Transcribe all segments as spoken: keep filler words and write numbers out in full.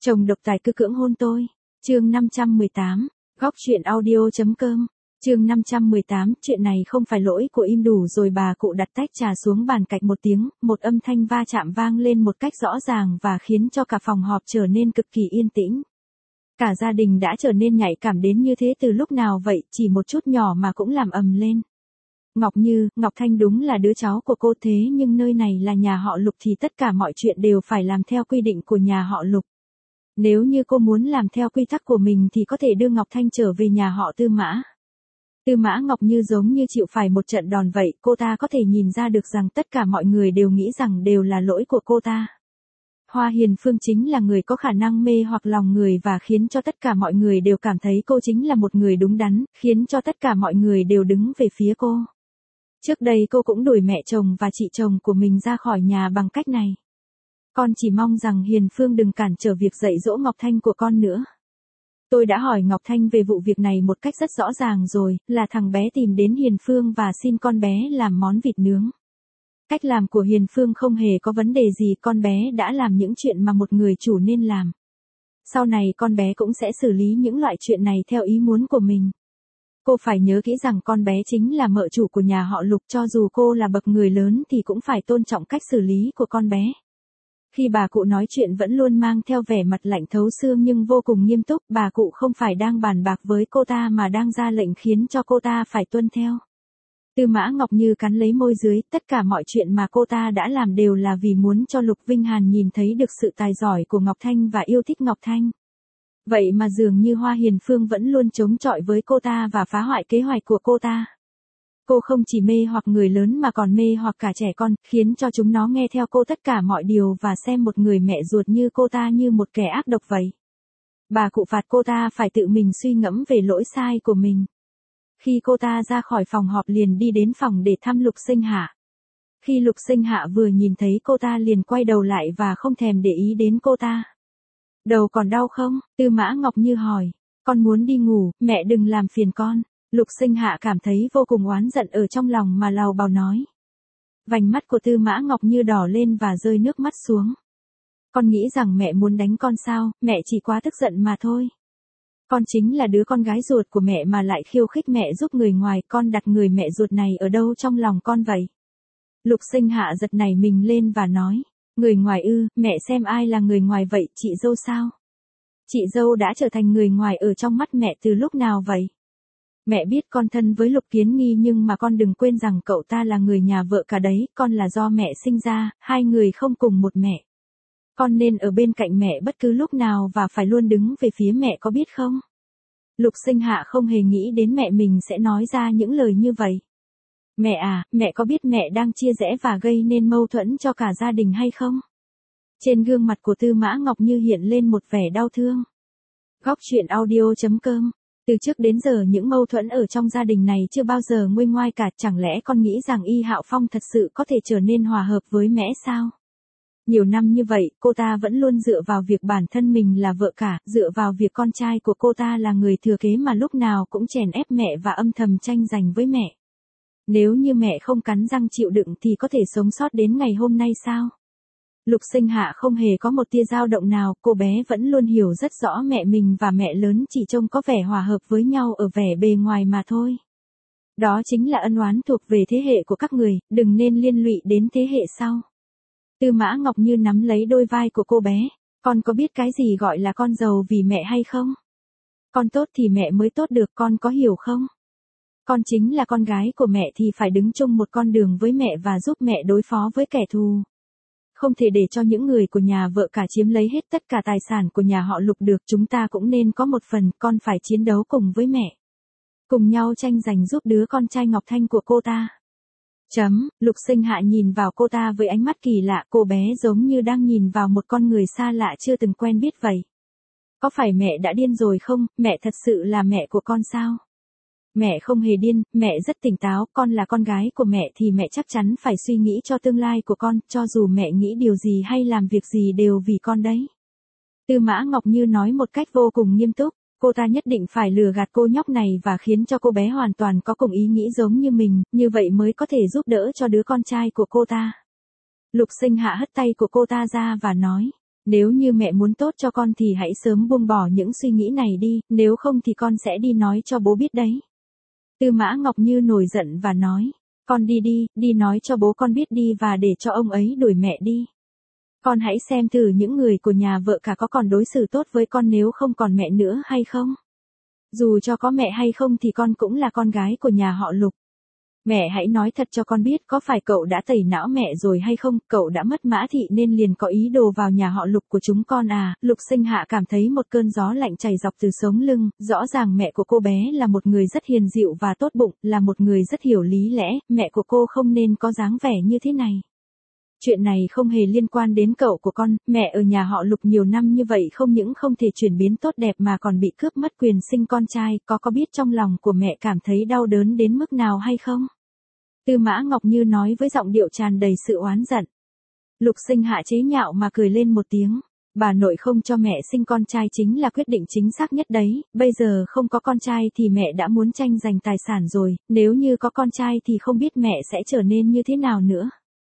Chồng độc tài cứ cưỡng hôn tôi. Chương năm trăm mười tám, góc truyện audio chấm com. Chương năm trăm mười tám, chuyện này không phải lỗi của im đủ rồi. Bà cụ đặt tách trà xuống bàn cạch một tiếng, một âm thanh va chạm vang lên một cách rõ ràng và khiến cho cả phòng họp trở nên cực kỳ yên tĩnh. Cả gia đình đã trở nên nhạy cảm đến như thế từ lúc nào vậy, chỉ một chút nhỏ mà cũng làm ầm lên. Ngọc Như, Ngọc Thanh đúng là đứa cháu của cô, thế nhưng nơi này là nhà họ Lục thì tất cả mọi chuyện đều phải làm theo quy định của nhà họ Lục. Nếu như cô muốn làm theo quy tắc của mình thì có thể đưa Ngọc Thanh trở về nhà họ Tư Mã. Tư Mã Ngọc Như giống như chịu phải một trận đòn vậy, cô ta có thể nhìn ra được rằng tất cả mọi người đều nghĩ rằng đều là lỗi của cô ta. Hoa Hiền Phương chính là người có khả năng mê hoặc lòng người và khiến cho tất cả mọi người đều cảm thấy cô chính là một người đúng đắn, khiến cho tất cả mọi người đều đứng về phía cô. Trước đây cô cũng đuổi mẹ chồng và chị chồng của mình ra khỏi nhà bằng cách này. Con chỉ mong rằng Hiền Phương đừng cản trở việc dạy dỗ Ngọc Thanh của con nữa. Tôi đã hỏi Ngọc Thanh về vụ việc này một cách rất rõ ràng rồi, là thằng bé tìm đến Hiền Phương và xin con bé làm món vịt nướng. Cách làm của Hiền Phương không hề có vấn đề gì, con bé đã làm những chuyện mà một người chủ nên làm. Sau này con bé cũng sẽ xử lý những loại chuyện này theo ý muốn của mình. Cô phải nhớ kỹ rằng con bé chính là mợ chủ của nhà họ Lục, cho dù cô là bậc người lớn thì cũng phải tôn trọng cách xử lý của con bé. Khi bà cụ nói chuyện vẫn luôn mang theo vẻ mặt lạnh thấu xương nhưng vô cùng nghiêm túc, bà cụ không phải đang bàn bạc với cô ta mà đang ra lệnh khiến cho cô ta phải tuân theo. Tư Mã Ngọc Như cắn lấy môi dưới, tất cả mọi chuyện mà cô ta đã làm đều là vì muốn cho Lục Vinh Hàn nhìn thấy được sự tài giỏi của Ngọc Thanh và yêu thích Ngọc Thanh. Vậy mà dường như Hoa Hiền Phương vẫn luôn chống chọi với cô ta và phá hoại kế hoạch của cô ta. Cô không chỉ mê hoặc người lớn mà còn mê hoặc cả trẻ con, khiến cho chúng nó nghe theo cô tất cả mọi điều và xem một người mẹ ruột như cô ta như một kẻ ác độc vậy. Bà cụ phạt cô ta phải tự mình suy ngẫm về lỗi sai của mình. Khi cô ta ra khỏi phòng họp liền đi đến phòng để thăm Lục Sinh Hạ. Khi Lục Sinh Hạ vừa nhìn thấy cô ta liền quay đầu lại và không thèm để ý đến cô ta. Đầu còn đau không? Tư Mã Ngọc Như hỏi. Con muốn đi ngủ, mẹ đừng làm phiền con. Lục Sinh Hạ cảm thấy vô cùng oán giận ở trong lòng mà lào bào nói. Vành mắt của Tư Mã Ngọc Như đỏ lên và rơi nước mắt xuống. Con nghĩ rằng mẹ muốn đánh con sao, mẹ chỉ quá tức giận mà thôi. Con chính là đứa con gái ruột của mẹ mà lại khiêu khích mẹ giúp người ngoài, con đặt người mẹ ruột này ở đâu trong lòng con vậy? Lục Sinh Hạ giật nảy mình lên và nói. Người ngoài ư, mẹ xem ai là người ngoài vậy, chị dâu sao? Chị dâu đã trở thành người ngoài ở trong mắt mẹ từ lúc nào vậy? Mẹ biết con thân với Lục Kiến Nghi nhưng mà con đừng quên rằng cậu ta là người nhà vợ cả đấy, con là do mẹ sinh ra, hai người không cùng một mẹ. Con nên ở bên cạnh mẹ bất cứ lúc nào và phải luôn đứng về phía mẹ, có biết không? Lục Sinh Hạ không hề nghĩ đến mẹ mình sẽ nói ra những lời như vậy. Mẹ à, mẹ có biết mẹ đang chia rẽ và gây nên mâu thuẫn cho cả gia đình hay không? Trên gương mặt của Tư Mã Ngọc Như hiện lên một vẻ đau thương. Góc truyện audio chấm com. Từ trước đến giờ những mâu thuẫn ở trong gia đình này chưa bao giờ nguôi ngoai cả, chẳng lẽ con nghĩ rằng Y Hạo Phong thật sự có thể trở nên hòa hợp với mẹ sao? Nhiều năm như vậy, cô ta vẫn luôn dựa vào việc bản thân mình là vợ cả, dựa vào việc con trai của cô ta là người thừa kế mà lúc nào cũng chèn ép mẹ và âm thầm tranh giành với mẹ. Nếu như mẹ không cắn răng chịu đựng thì có thể sống sót đến ngày hôm nay sao? Lục Sinh Hạ không hề có một tia dao động nào, cô bé vẫn luôn hiểu rất rõ mẹ mình và mẹ lớn chỉ trông có vẻ hòa hợp với nhau ở vẻ bề ngoài mà thôi. Đó chính là ân oán thuộc về thế hệ của các người, đừng nên liên lụy đến thế hệ sau. Tư Mã Ngọc Như nắm lấy đôi vai của cô bé. Con có biết cái gì gọi là con giàu vì mẹ hay không? Con tốt thì mẹ mới tốt được, con có hiểu không? Con chính là con gái của mẹ thì phải đứng chung một con đường với mẹ và giúp mẹ đối phó với kẻ thù. Không thể để cho những người của nhà vợ cả chiếm lấy hết tất cả tài sản của nhà họ Lục được, chúng ta cũng nên có một phần, con phải chiến đấu cùng với mẹ. Cùng nhau tranh giành giúp đứa con trai Ngọc Thanh của cô ta. Chấm, Lục Sinh Hạ nhìn vào cô ta với ánh mắt kỳ lạ, cô bé giống như đang nhìn vào một con người xa lạ chưa từng quen biết vậy. Có phải mẹ đã điên rồi không, mẹ thật sự là mẹ của con sao? Mẹ không hề điên, mẹ rất tỉnh táo, con là con gái của mẹ thì mẹ chắc chắn phải suy nghĩ cho tương lai của con, cho dù mẹ nghĩ điều gì hay làm việc gì đều vì con đấy. Tư Mã Ngọc Như nói một cách vô cùng nghiêm túc, cô ta nhất định phải lừa gạt cô nhóc này và khiến cho cô bé hoàn toàn có cùng ý nghĩ giống như mình, như vậy mới có thể giúp đỡ cho đứa con trai của cô ta. Lục Sinh Hạ hất tay của cô ta ra và nói, Nếu như mẹ muốn tốt cho con thì hãy sớm buông bỏ những suy nghĩ này đi, nếu không thì con sẽ đi nói cho bố biết đấy. Tư Mã Ngọc Như nổi giận và nói, con đi đi, đi nói cho bố con biết đi và để cho ông ấy đuổi mẹ đi. Con hãy xem thử những người của nhà vợ cả có còn đối xử tốt với con nếu không còn mẹ nữa hay không. Dù cho có mẹ hay không thì con cũng là con gái của nhà họ Lục. Mẹ hãy nói thật cho con biết có phải cậu đã tẩy não mẹ rồi hay không, cậu đã mất Mã Thị nên liền có ý đồ vào nhà họ Lục của chúng con à. Lục Sinh Hạ cảm thấy một cơn gió lạnh chảy dọc từ sống lưng, rõ ràng mẹ của cô bé là một người rất hiền dịu và tốt bụng, là một người rất hiểu lý lẽ, mẹ của cô không nên có dáng vẻ như thế này. Chuyện này không hề liên quan đến cậu của con, mẹ ở nhà họ Lục nhiều năm như vậy không những không thể chuyển biến tốt đẹp mà còn bị cướp mất quyền sinh con trai, có có biết trong lòng của mẹ cảm thấy đau đớn đến mức nào hay không? Tư Mã Ngọc Như nói với giọng điệu tràn đầy sự oán giận. Lục Sinh Hạ chế nhạo mà cười lên một tiếng, bà nội không cho mẹ sinh con trai chính là quyết định chính xác nhất đấy, bây giờ không có con trai thì mẹ đã muốn tranh giành tài sản rồi, nếu như có con trai thì không biết mẹ sẽ trở nên như thế nào nữa.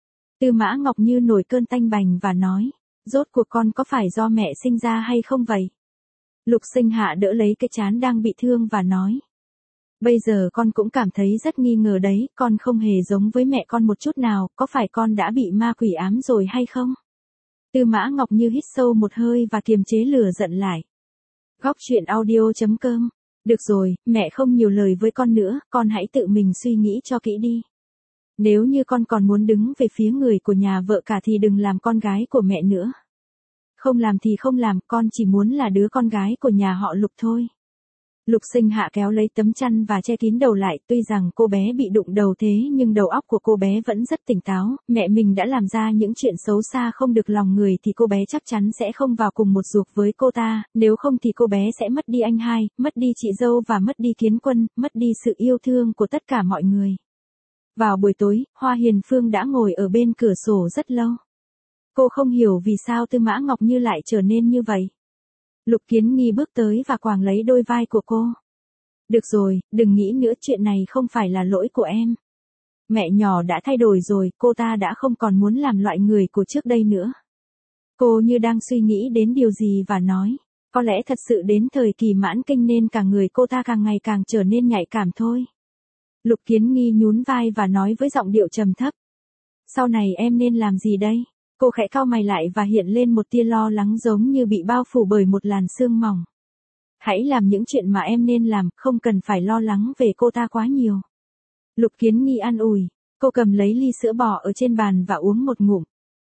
Tư Mã Ngọc Như nổi cơn tanh bành và nói, rốt cuộc con có phải do mẹ sinh ra hay không vậy? Lục Sinh Hạ đỡ lấy cái trán đang bị thương và nói, bây giờ con cũng cảm thấy rất nghi ngờ đấy, con không hề giống với mẹ con một chút nào, có phải con đã bị ma quỷ ám rồi hay không? Tư Mã Ngọc Như hít sâu một hơi và kiềm chế lửa giận lại. Góc truyện audio chấm com. Được rồi, mẹ không nhiều lời với con nữa, con hãy tự mình suy nghĩ cho kỹ đi. Nếu như con còn muốn đứng về phía người của nhà vợ cả thì đừng làm con gái của mẹ nữa. Không làm thì không làm, con chỉ muốn là đứa con gái của nhà họ Lục thôi. Lục Sinh Hạ kéo lấy tấm chăn và che kín đầu lại, tuy rằng cô bé bị đụng đầu thế nhưng đầu óc của cô bé vẫn rất tỉnh táo, mẹ mình đã làm ra những chuyện xấu xa không được lòng người thì cô bé chắc chắn sẽ không vào cùng một ruột với cô ta, nếu không thì cô bé sẽ mất đi anh hai, mất đi chị dâu và mất đi Kiến Quân, mất đi sự yêu thương của tất cả mọi người. Vào buổi tối, Hoa Hiền Phương đã ngồi ở bên cửa sổ rất lâu. Cô không hiểu vì sao Tư Mã Ngọc Như lại trở nên như vậy. Lục Kiến Nghi bước tới và quàng lấy đôi vai của cô. Được rồi, đừng nghĩ nữa, chuyện này không phải là lỗi của em. Mẹ nhỏ đã thay đổi rồi, cô ta đã không còn muốn làm loại người của trước đây nữa. Cô như đang suy nghĩ đến điều gì và nói, có lẽ thật sự đến thời kỳ mãn kinh nên cả người cô ta càng ngày càng trở nên nhạy cảm thôi. Lục Kiến Nghi nhún vai và nói với giọng điệu trầm thấp. Sau này em nên làm gì đây? Cô khẽ cau mày lại và hiện lên một tia lo lắng giống như bị bao phủ bởi một làn sương mỏng. Hãy làm những chuyện mà em nên làm, không cần phải lo lắng về cô ta quá nhiều. Lục Kiến Nghi an ủi, cô cầm lấy ly sữa bò ở trên bàn và uống một ngụm.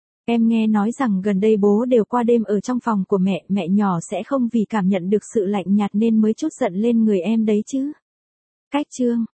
Em nghe nói rằng gần đây bố đều qua đêm ở trong phòng của mẹ, mẹ nhỏ sẽ không vì cảm nhận được sự lạnh nhạt nên mới trút giận lên người em đấy chứ. Cách chương